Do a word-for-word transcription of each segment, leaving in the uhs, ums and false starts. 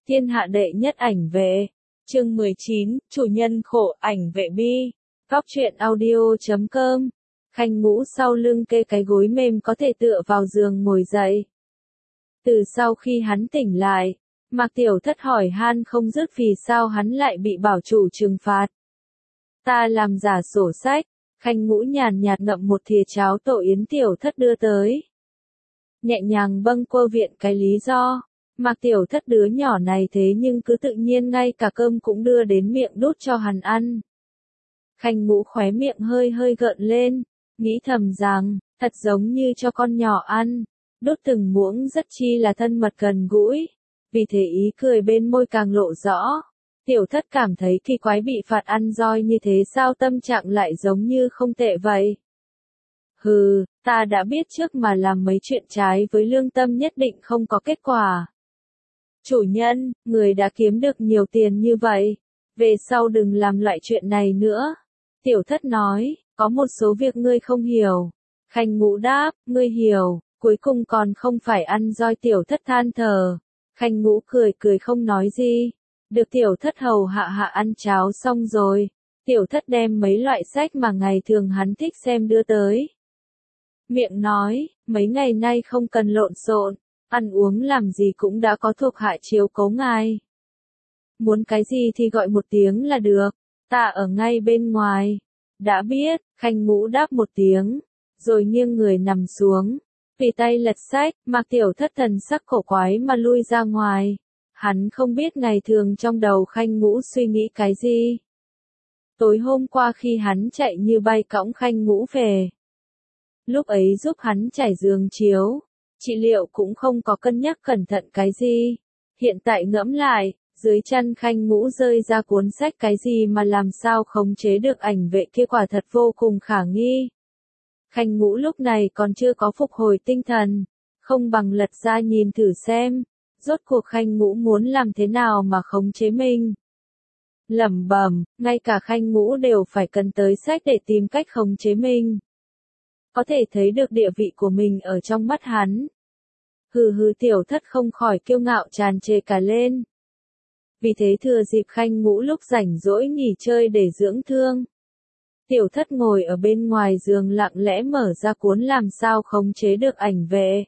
Thiên hạ đệ nhất ảnh vệ. Chương mười chín, chủ nhân khổ ảnh vệ bi. Góc truyện audio chấm com. Khanh Ngũ sau lưng kê cái gối mềm có thể tựa vào giường ngồi dậy. Từ sau khi hắn tỉnh lại, Mạc Tiểu Thất hỏi han không dứt vì sao hắn lại bị bảo chủ trừng phạt. Ta làm giả sổ sách. Khanh Ngũ nhàn nhạt ngậm một thìa cháo tổ yến Tiểu Thất đưa tới. Nhẹ nhàng bâng quơ viện cái lý do. Mạc Tiểu Thất đứa nhỏ này thế nhưng cứ tự nhiên ngay cả cơm cũng đưa đến miệng đút cho hắn ăn. Khanh Ngũ khóe miệng hơi hơi gợn lên, nghĩ thầm rằng, thật giống như cho con nhỏ ăn, đút từng muỗng rất chi là thân mật gần gũi, vì thế ý cười bên môi càng lộ rõ. Tiểu Thất cảm thấy kỳ quái bị phạt ăn roi như thế sao tâm trạng lại giống như không tệ vậy. Hừ, ta đã biết trước mà làm mấy chuyện trái với lương tâm nhất định không có kết quả. Chủ nhân, người đã kiếm được nhiều tiền như vậy, về sau đừng làm loại chuyện này nữa. Tiểu Thất nói, có một số việc ngươi không hiểu. Khanh Ngũ đáp, ngươi hiểu, cuối cùng còn không phải ăn roi. Tiểu Thất than thở. Khanh Ngũ cười cười không nói gì. Được Tiểu Thất hầu hạ hạ ăn cháo xong rồi, Tiểu Thất đem mấy loại sách mà ngày thường hắn thích xem đưa tới. Miệng nói, mấy ngày nay không cần lộn xộn, ăn uống làm gì cũng đã có thuộc hạ chiếu cố ngài. Muốn cái gì thì gọi một tiếng là được, ta ở ngay bên ngoài. Đã biết, Khanh Ngũ đáp một tiếng, rồi nghiêng người nằm xuống, vì tay lật sách. Mạc Tiểu Thất thần sắc cổ quái mà lui ra ngoài. Hắn không biết ngày thường trong đầu Khanh Ngũ suy nghĩ cái gì. Tối hôm qua khi hắn chạy như bay cõng Khanh Ngũ về, lúc ấy giúp hắn trải giường chiếu, trị liệu cũng không có cân nhắc cẩn thận cái gì. Hiện tại ngẫm lại, dưới chân Khanh Ngũ rơi ra cuốn sách cái gì mà làm sao khống chế được ảnh vệ kia quả thật vô cùng khả nghi. Khanh Ngũ lúc này còn chưa có phục hồi tinh thần, không bằng lật ra nhìn thử xem, rốt cuộc Khanh Ngũ muốn làm thế nào mà khống chế mình. Lẩm bẩm, ngay cả Khanh Ngũ đều phải cần tới sách để tìm cách khống chế mình. Có thể thấy được địa vị của mình ở trong mắt hắn. Hừ hừ Tiểu Thất không khỏi kiêu ngạo tràn trề cả lên. Vì thế thừa dịp Khanh Ngũ lúc rảnh rỗi nghỉ chơi để dưỡng thương, Tiểu Thất ngồi ở bên ngoài giường lặng lẽ mở ra cuốn làm sao khống chế được ảnh vệ.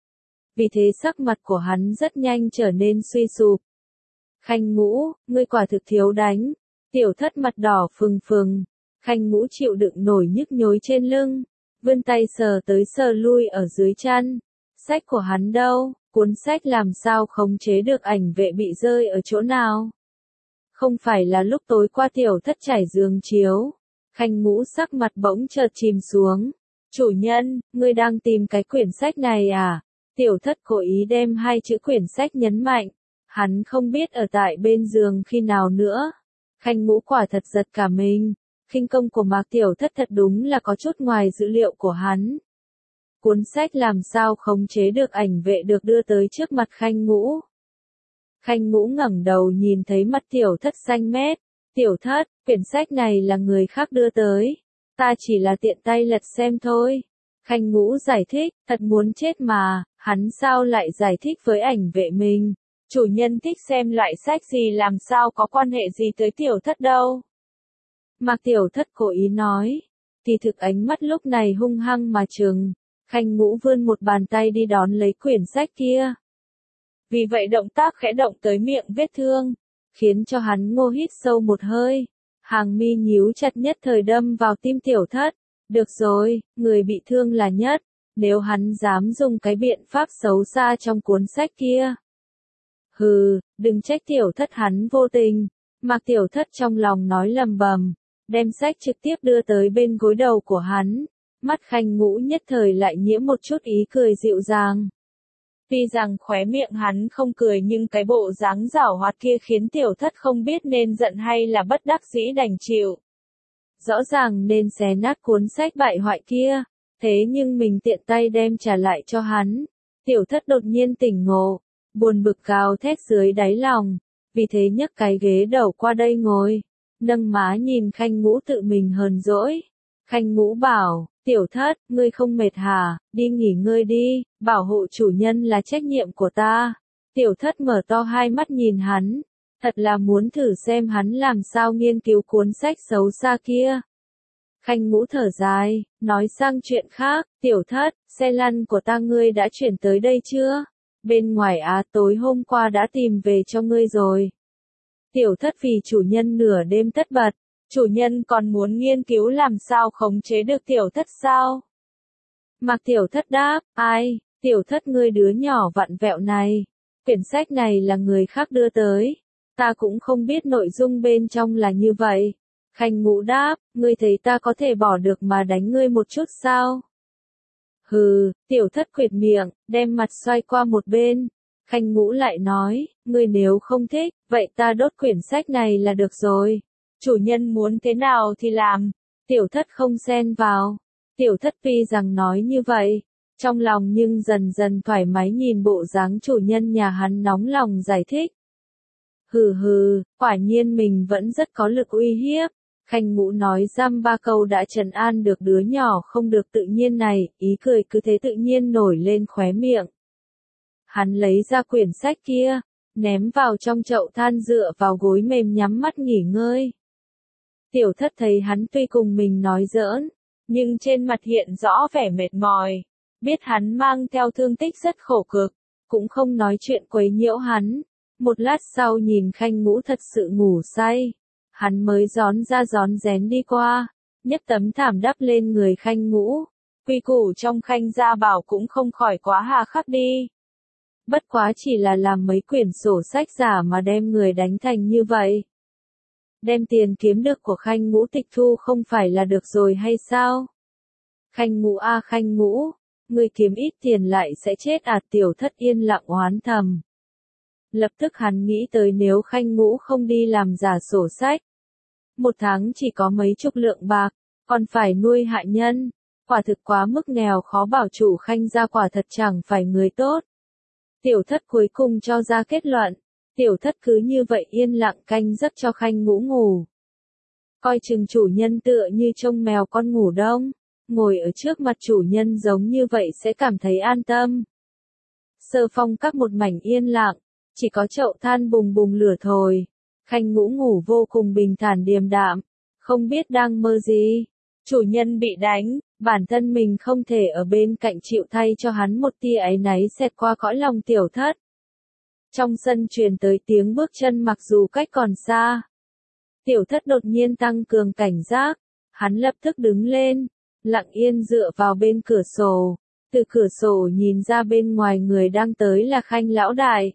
Vì thế sắc mặt của hắn rất nhanh trở nên suy sụp. Khanh Ngũ, ngươi quả thực thiếu đánh. Tiểu Thất mặt đỏ phừng phừng. Khanh Ngũ chịu đựng nổi nhức nhối trên lưng, vươn tay sờ tới sờ lui ở dưới chân. Sách của hắn đâu? Cuốn sách làm sao khống chế được ảnh vệ bị rơi ở chỗ nào? Không phải là lúc tối qua Tiểu Thất trải giường chiếu. Khanh Ngũ sắc mặt bỗng chợt chìm xuống. Chủ nhân, ngươi đang tìm cái quyển sách này à? Tiểu Thất cố ý đem hai chữ quyển sách nhấn mạnh. Hắn không biết ở tại bên giường khi nào nữa. Khanh Ngũ quả thật giật cả mình. Khinh công của Mạc Tiểu Thất thật đúng là có chút ngoài dữ liệu của hắn. Cuốn sách làm sao khống chế được ảnh vệ được đưa tới trước mặt Khanh Ngũ. Khanh Ngũ ngẩng đầu nhìn thấy mặt Tiểu Thất xanh mét. Tiểu Thất, quyển sách này là người khác đưa tới. Ta chỉ là tiện tay lật xem thôi. Khanh Ngũ giải thích, thật muốn chết mà, hắn sao lại giải thích với ảnh vệ mình. Chủ nhân thích xem loại sách gì làm sao có quan hệ gì tới Tiểu Thất đâu. Mạc Tiểu Thất cố ý nói, thì thực ánh mắt lúc này hung hăng mà trừng. Khanh Ngũ vươn một bàn tay đi đón lấy quyển sách kia. Vì vậy động tác khẽ động tới miệng vết thương, khiến cho hắn ngô hít sâu một hơi. Hàng mi nhíu chặt nhất thời đâm vào tim Tiểu Thất. Được rồi, người bị thương là nhất, nếu hắn dám dùng cái biện pháp xấu xa trong cuốn sách kia. Hừ, đừng trách Tiểu Thất hắn vô tình. Mạc Tiểu Thất trong lòng nói lầm bầm, đem sách trực tiếp đưa tới bên gối đầu của hắn. Mắt Khanh Ngũ nhất thời lại nhiễm một chút ý cười dịu dàng. Tuy rằng khóe miệng hắn không cười nhưng cái bộ dáng giảo hoạt kia khiến Tiểu Thất không biết nên giận hay là bất đắc dĩ đành chịu. Rõ ràng nên xé nát cuốn sách bại hoại kia, thế nhưng mình tiện tay đem trả lại cho hắn. Tiểu Thất đột nhiên tỉnh ngộ, buồn bực gào thét dưới đáy lòng, vì thế nhấc cái ghế đầu qua đây ngồi, nâng má nhìn Khanh Ngũ tự mình hờn dỗi. Khanh Ngũ bảo, Tiểu Thất, ngươi không mệt hả, đi nghỉ ngơi đi, bảo hộ chủ nhân là trách nhiệm của ta. Tiểu thất mở to hai mắt nhìn hắn, thật là muốn thử xem hắn làm sao nghiên cứu cuốn sách xấu xa kia. Khanh Ngũ thở dài, nói sang chuyện khác, tiểu thất, xe lăn của ta ngươi đã chuyển tới đây chưa? Bên ngoài á tối hôm qua đã tìm về cho ngươi rồi. Tiểu thất vì chủ nhân nửa đêm tất bật, chủ nhân còn muốn nghiên cứu làm sao khống chế được tiểu thất sao? Mạc tiểu thất đáp, ai, tiểu thất ngươi đứa nhỏ vặn vẹo này, quyển sách này là người khác đưa tới, ta cũng không biết nội dung bên trong là như vậy. Khanh Ngũ đáp, ngươi thấy ta có thể bỏ được mà đánh ngươi một chút sao? Hừ, tiểu thất quệt miệng, đem mặt xoay qua một bên. Khanh Ngũ lại nói, ngươi nếu không thích, vậy ta đốt quyển sách này là được rồi. Chủ nhân muốn thế nào thì làm. Tiểu thất không xen vào. Tiểu thất tuy rằng nói như vậy, trong lòng nhưng dần dần thoải mái nhìn bộ dáng chủ nhân nhà hắn nóng lòng giải thích. Hừ hừ, quả nhiên mình vẫn rất có lực uy hiếp. Khanh Ngũ nói dăm ba câu đã trấn an được đứa nhỏ không được tự nhiên này, ý cười cứ thế tự nhiên nổi lên khóe miệng. Hắn lấy ra quyển sách kia, ném vào trong chậu than dựa vào gối mềm nhắm mắt nghỉ ngơi. Tiểu thất thấy hắn tuy cùng mình nói giỡn, nhưng trên mặt hiện rõ vẻ mệt mỏi, biết hắn mang theo thương tích rất khổ cực, cũng không nói chuyện quấy nhiễu hắn. Một lát sau nhìn Khanh Ngũ thật sự ngủ say, hắn mới gión ra gión rén đi qua, nhấc tấm thảm đắp lên người Khanh Ngũ. Quy củ trong Khanh gia bảo cũng không khỏi quá hà khắc đi. Bất quá chỉ là làm mấy quyển sổ sách giả mà đem người đánh thành như vậy. Đem tiền kiếm được của Khanh Ngũ tịch thu không phải là được rồi hay sao? Khanh Ngũ a à, Khanh Ngũ, người kiếm ít tiền lại sẽ chết à? Tiểu thất yên lặng oán thầm. Lập tức hắn nghĩ tới nếu Khanh Ngũ không đi làm giả sổ sách, một tháng chỉ có mấy chục lượng bạc, còn phải nuôi hạ nhân, quả thực quá mức nghèo khó bảo chủ Khanh gia quả thật chẳng phải người tốt. Tiểu thất cuối cùng cho ra kết luận, tiểu thất cứ như vậy yên lặng canh giấc cho Khanh Ngũ ngủ. Coi chừng chủ nhân tựa như trông mèo con ngủ đông, ngồi ở trước mặt chủ nhân giống như vậy sẽ cảm thấy an tâm. Sơ phong các một mảnh yên lặng, chỉ có chậu than bùng bùng lửa thổi. Khanh Ngũ ngủ vô cùng bình thản điềm đạm, không biết đang mơ gì. Chủ nhân bị đánh, bản thân mình không thể ở bên cạnh chịu thay cho hắn một tia áy náy xẹt qua cõi lòng tiểu thất. Trong sân truyền tới tiếng bước chân mặc dù cách còn xa. Tiểu thất đột nhiên tăng cường cảnh giác, hắn lập tức đứng lên, lặng yên dựa vào bên cửa sổ. Từ cửa sổ nhìn ra bên ngoài người đang tới là Khanh lão đại,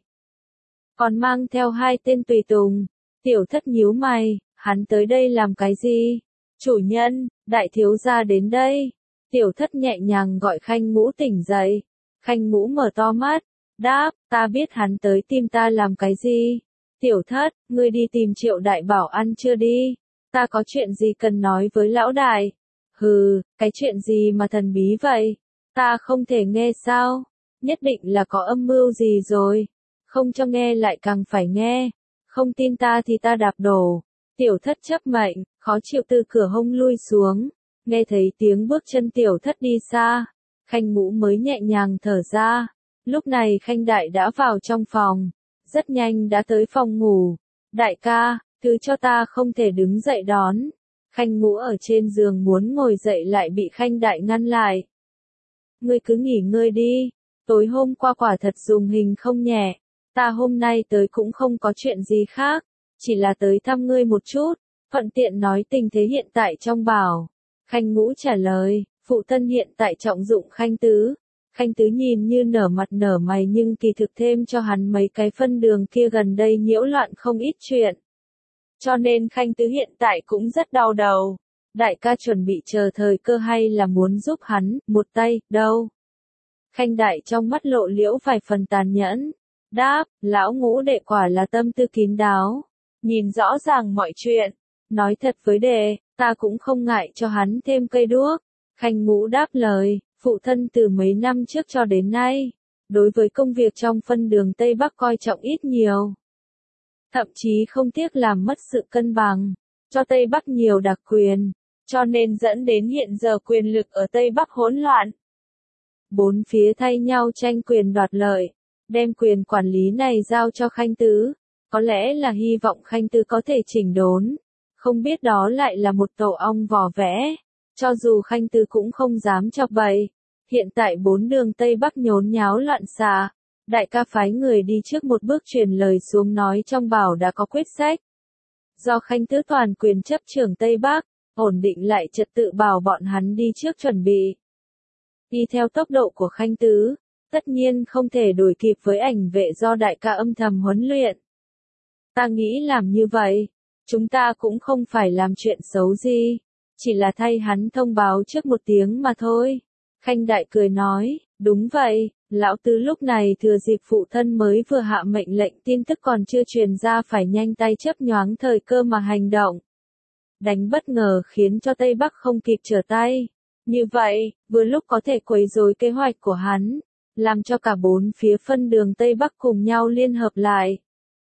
còn mang theo hai tên tùy tùng. Tiểu thất nhíu mày, hắn tới đây làm cái gì? Chủ nhân, đại thiếu gia đến đây. Tiểu thất nhẹ nhàng gọi Khanh Ngũ tỉnh dậy. Khanh Ngũ mở to mắt, đáp, ta biết hắn tới tìm ta làm cái gì. Tiểu thất, ngươi đi tìm Triệu đại bảo ăn chưa đi? Ta có chuyện gì cần nói với lão đại? Hừ, cái chuyện gì mà thần bí vậy? Ta không thể nghe sao? Nhất định là có âm mưu gì rồi. Không cho nghe lại càng phải nghe. Không tin ta thì ta đạp đổ. Tiểu thất chấp mệnh, khó chịu từ cửa hông lui xuống. Nghe thấy tiếng bước chân tiểu thất đi xa. Khanh Ngũ mới nhẹ nhàng thở ra. Lúc này Khanh đại đã vào trong phòng. Rất nhanh đã tới phòng ngủ. Đại ca, thứ cho ta không thể đứng dậy đón. Khanh Ngũ ở trên giường muốn ngồi dậy lại bị Khanh đại ngăn lại. Ngươi cứ nghỉ ngơi đi. Tối hôm qua quả thật dùng hình không nhẹ. Ta hôm nay tới cũng không có chuyện gì khác, chỉ là tới thăm ngươi một chút, thuận tiện nói tình thế hiện tại trong bảo. Khanh Ngũ trả lời, phụ thân hiện tại trọng dụng Khanh Tứ. Khanh Tứ nhìn như nở mặt nở mày nhưng kỳ thực thêm cho hắn mấy cái phân đường kia gần đây nhiễu loạn không ít chuyện. Cho nên Khanh Tứ hiện tại cũng rất đau đầu. Đại ca chuẩn bị chờ thời cơ hay là muốn giúp hắn, một tay, đâu? Khanh đại trong mắt lộ liễu vài phần tàn nhẫn. Đáp, lão Ngũ đệ quả là tâm tư kín đáo, nhìn rõ ràng mọi chuyện. Nói thật với đệ, ta cũng không ngại cho hắn thêm cây đuốc. Khanh Ngũ đáp lời, phụ thân từ mấy năm trước cho đến nay, đối với công việc trong phân đường Tây Bắc coi trọng ít nhiều. Thậm chí không tiếc làm mất sự cân bằng, cho Tây Bắc nhiều đặc quyền, cho nên dẫn đến hiện giờ quyền lực ở Tây Bắc hỗn loạn. Bốn phía thay nhau tranh quyền đoạt lợi. đem quyền quản lý này giao cho Khanh Tứ, có lẽ là hy vọng Khanh Tứ có thể chỉnh đốn, không biết đó lại là một tổ ong vò vẽ, cho dù Khanh Tứ cũng không dám chọc bậy. Hiện tại bốn đường Tây Bắc nhốn nháo loạn xạ, đại ca phái người đi trước một bước truyền lời xuống nói trong bảo đã có quyết sách. Do Khanh Tứ toàn quyền chấp trưởng Tây Bắc, ổn định lại trật tự bảo bọn hắn đi trước chuẩn bị. Đi theo tốc độ của Khanh Tứ, tất nhiên không thể đuổi kịp với ảnh vệ do đại ca âm thầm huấn luyện. Ta nghĩ làm như vậy, chúng ta cũng không phải làm chuyện xấu gì, chỉ là thay hắn thông báo trước một tiếng mà thôi. Khanh Đại cười nói, đúng vậy, lão tứ lúc này thừa dịp phụ thân mới vừa hạ mệnh lệnh tin tức còn chưa truyền ra phải nhanh tay chấp nhoáng thời cơ mà hành động. Đánh bất ngờ khiến cho Tây Bắc không kịp trở tay. Như vậy, vừa lúc có thể quấy rối kế hoạch của hắn, làm cho cả bốn phía phân đường Tây Bắc cùng nhau liên hợp lại.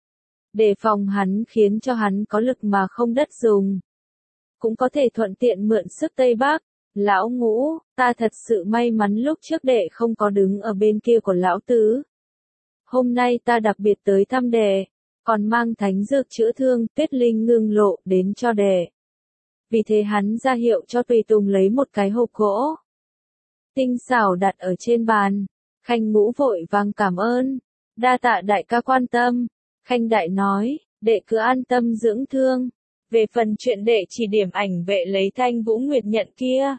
Đề phòng hắn khiến cho hắn có lực mà không đất dùng. Cũng có thể thuận tiện mượn sức Tây Bắc. Lão Ngũ, ta thật sự may mắn lúc trước đệ không có đứng ở bên kia của lão tứ. Hôm nay ta đặc biệt tới thăm đệ, còn mang thánh dược chữa thương, tuyết linh ngưng lộ đến cho đệ. Vì thế hắn ra hiệu cho tùy tùng lấy một cái hộp gỗ tinh xảo đặt ở trên bàn. Khanh Ngũ vội vàng cảm ơn, đa tạ đại ca quan tâm. Khanh Đại nói, đệ cứ an tâm dưỡng thương. Về phần chuyện đệ chỉ điểm ảnh vệ lấy Thanh Vũ Nguyệt nhận kia,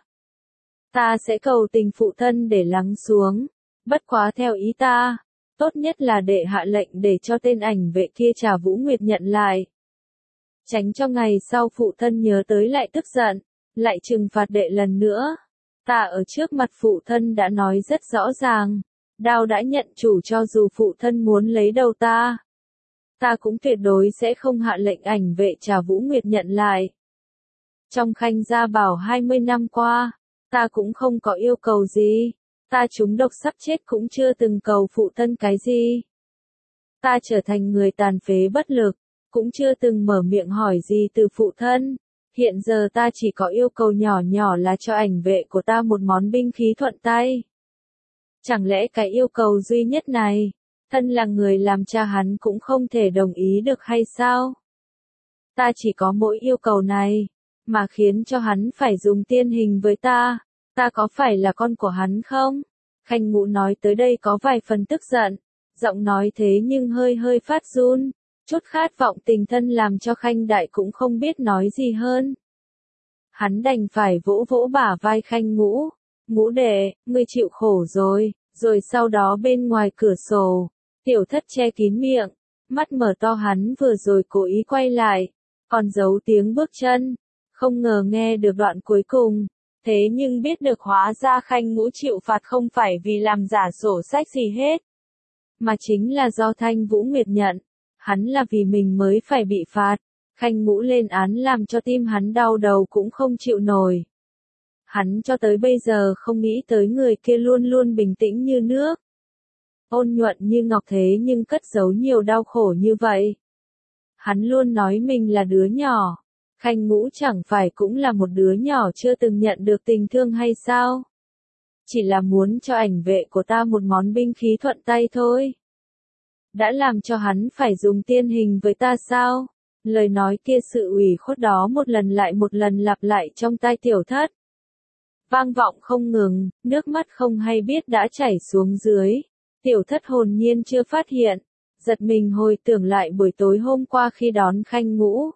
ta sẽ cầu tình phụ thân để lắng xuống. Bất quá theo ý ta, tốt nhất là đệ hạ lệnh để cho tên ảnh vệ kia trả Vũ Nguyệt nhận lại. Tránh cho ngày sau phụ thân nhớ tới lại tức giận, lại trừng phạt đệ lần nữa. Ta ở trước mặt phụ thân đã nói rất rõ ràng, Đao đã nhận chủ cho dù phụ thân muốn lấy đầu ta. Ta cũng tuyệt đối sẽ không hạ lệnh ảnh vệ trả Vũ Nguyệt nhận lại. Trong Khanh gia bảo hai mươi năm qua, ta cũng không có yêu cầu gì, ta trúng độc sắp chết cũng chưa từng cầu phụ thân cái gì. Ta trở thành người tàn phế bất lực, cũng chưa từng mở miệng hỏi gì từ phụ thân. Hiện giờ ta chỉ có yêu cầu nhỏ nhỏ là cho ảnh vệ của ta một món binh khí thuận tay. Chẳng lẽ cái yêu cầu duy nhất này, thân là người làm cha hắn cũng không thể đồng ý được hay sao? Ta chỉ có mỗi yêu cầu này, mà khiến cho hắn phải dùng tiên hình với ta, ta có phải là con của hắn không? Khanh Ngũ nói tới đây có vài phần tức giận, giọng nói thế nhưng hơi hơi phát run, chút khát vọng tình thân làm cho Khanh Đại cũng không biết nói gì hơn. Hắn đành phải vỗ vỗ bả vai Khanh Ngũ, Ngũ đệ, ngươi chịu khổ rồi, rồi sau đó bên ngoài cửa sổ, Tiểu Thất che kín miệng, mắt mở to hắn vừa rồi cố ý quay lại, còn giấu tiếng bước chân, không ngờ nghe được đoạn cuối cùng, thế nhưng biết được hóa ra Khanh Ngũ chịu phạt không phải vì làm giả sổ sách gì hết, mà chính là do Thanh Vũ Nguyệt nhận, hắn là vì mình mới phải bị phạt. Khanh Ngũ lên án làm cho tim hắn đau đầu cũng không chịu nổi. Hắn cho tới bây giờ không nghĩ tới người kia luôn luôn bình tĩnh như nước, ôn nhuận như ngọc thế nhưng cất giấu nhiều đau khổ như vậy. Hắn luôn nói mình là đứa nhỏ, Khanh Ngũ chẳng phải cũng là một đứa nhỏ chưa từng nhận được tình thương hay sao? Chỉ là muốn cho ảnh vệ của ta một món binh khí thuận tay thôi. Đã làm cho hắn phải dùng tiên hình với ta sao? Lời nói kia sự ủy khuất đó một lần lại một lần lặp lại trong tai Tiểu Thất. Vang vọng không ngừng, nước mắt không hay biết đã chảy xuống dưới. Tiểu Thất hồn nhiên chưa phát hiện, giật mình hồi tưởng lại buổi tối hôm qua khi đón Khanh Ngũ.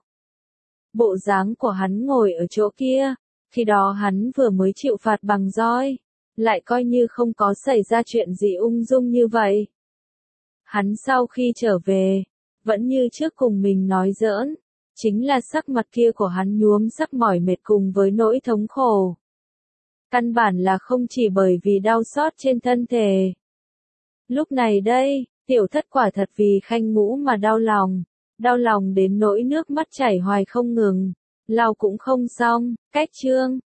Bộ dáng của hắn ngồi ở chỗ kia, khi đó hắn vừa mới chịu phạt bằng roi, lại coi như không có xảy ra chuyện gì ung dung như vậy. Hắn sau khi trở về, vẫn như trước cùng mình nói giỡn, chính là sắc mặt kia của hắn nhuốm sắc mỏi mệt cùng với nỗi thống khổ. Căn bản là không chỉ bởi vì đau xót trên thân thể. Lúc này đây, Tiểu Thất quả thật vì Khanh Ngũ mà đau lòng, đau lòng đến nỗi nước mắt chảy hoài không ngừng, lau cũng không xong. Cách chương